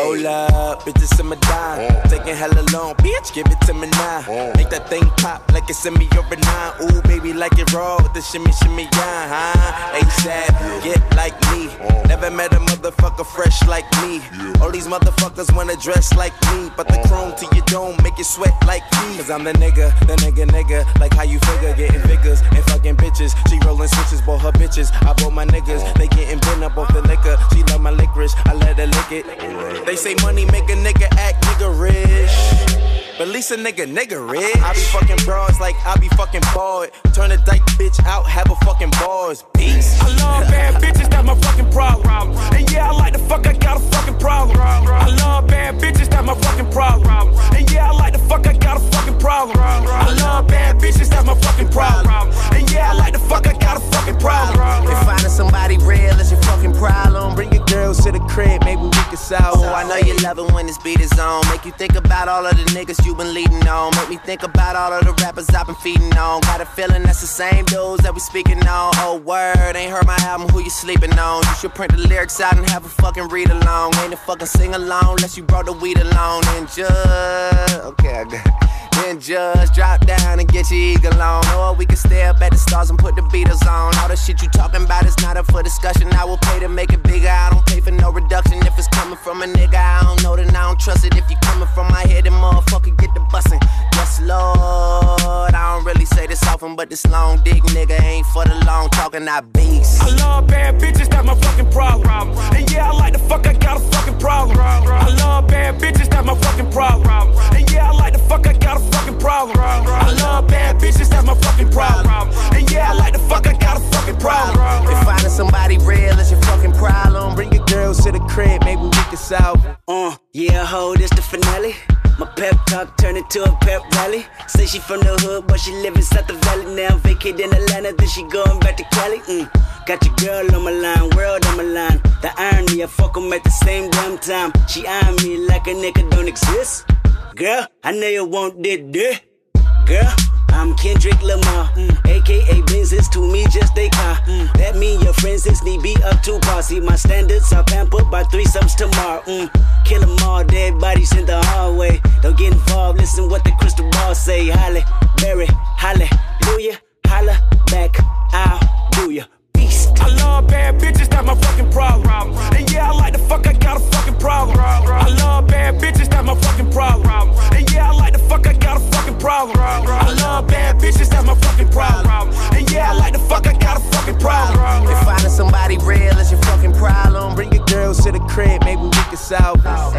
Hold up, bitches in my dime. Taking hella long, bitch, give it to me now. Make that thing pop like it's in me over 9. Ooh, baby, like it raw with the shimmy, shimmy, yeah, huh? ASAP, get like me. Never met a motherfucker fresh like me. All these motherfuckers wanna dress like me, but the chrome to your dome make you sweat like me. Cause I'm the nigga, like how you figure, getting figures and fucking bitches. She rolling switches, bought her bitches. I bought my niggas, they getting bent up off the liquor. She love my licorice, I let her lick it. They say money make a nigga act nigga rich. But at least a nigga rich. I be fucking bras like I be fucking bored. Turn a dyke bitch out, have a fucking bars. Peace. I love bad bitches, that's my fucking problem. And yeah, I like the fuck, I got a fucking problem. I love bad bitches, that's my fucking problem. And yeah, I like the fuck, I got a fucking problem. I love bad bitches, that's my fucking problem. And yeah, I like the fuck, I got a fucking problem. If finding somebody real is your fucking problem, bring your girls to the crib, maybe we can solve. Oh, I know you love it when this beat is on. Make you think about all of the niggas you been leading on. Make me think about all of the rappers I've been feeding on. Got a feeling that's the same dudes that we speaking on. Oh, word, ain't heard my album, who you sleeping on? You should print the lyrics out and have a fucking read along. Ain't a fucking sing along unless you brought the weed along. And just, okay, I got it. Then just drop down and get your eagle on. Or we can stay up at the stars and put the Beatles on. All the shit you talking about is not up for discussion. I will pay to make it bigger, I don't pay for no reduction. If it's coming from a nigga I don't know, then I don't trust it. If you coming from my head, then motherfucker get the bussin'. Yes, Lord, I don't really say this often, but this long dick nigga ain't for the long talking, I beast. I love bad bitches, that's my fucking problem. And yeah, I like the fuck, I got a fucking problem. I love bad bitches, that's my fucking problem. And yeah, I like the fuck, I got a fucking problem. I love bad bitches, that's my fucking problem. And yeah, I like the fuck, I got a fucking problem. If finding somebody real is your fucking problem, bring your girls to the crib, maybe we can solve it. Yeah, ho, this the finale. My pep talk turned into a pep rally. Say she from the hood, but she live inside the valley now. Vacate in Atlanta, then she going back to Cali. Got your girl on my line, world on my line. The irony, I fuck 'em at the same damn time. She eyeing me like a nigga don't exist. Girl, I know you want this. Girl, I'm Kendrick Lamar, a.k.a. Benzes to me just a car. That mean your friends is need be up to par. See my standards are pampered by threesomes tomorrow. Kill 'em all, dead bodies in the hallway. Don't get involved, listen what the crystal ball say. Halle, Berry, hallelujah, holla back, I'll do ya. I love bad bitches, that's my fucking problem. And yeah, I like the fuck, I got a fucking problem. I love bad bitches, that's my fucking problem. And yeah, I like the fuck, I got a fucking problem. I love bad bitches, that's my fucking problem. And yeah, I like the fuck, I got a fucking problem. If finding somebody real is your fucking problem, bring your girls to the crib, maybe we can solve it.